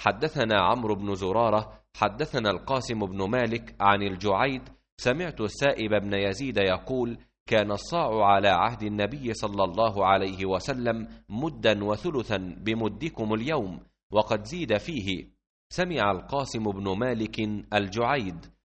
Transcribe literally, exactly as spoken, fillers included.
حدثنا عمرو بن زرارة حدثنا القاسم بن مالك عن الجعيد سمعت السائب بن يزيد يقول كان الصاع على عهد النبي صلى الله عليه وسلم مدا وثلثا بمدكم اليوم، وقد زيد فيه. سمع القاسم بن مالك الجعيد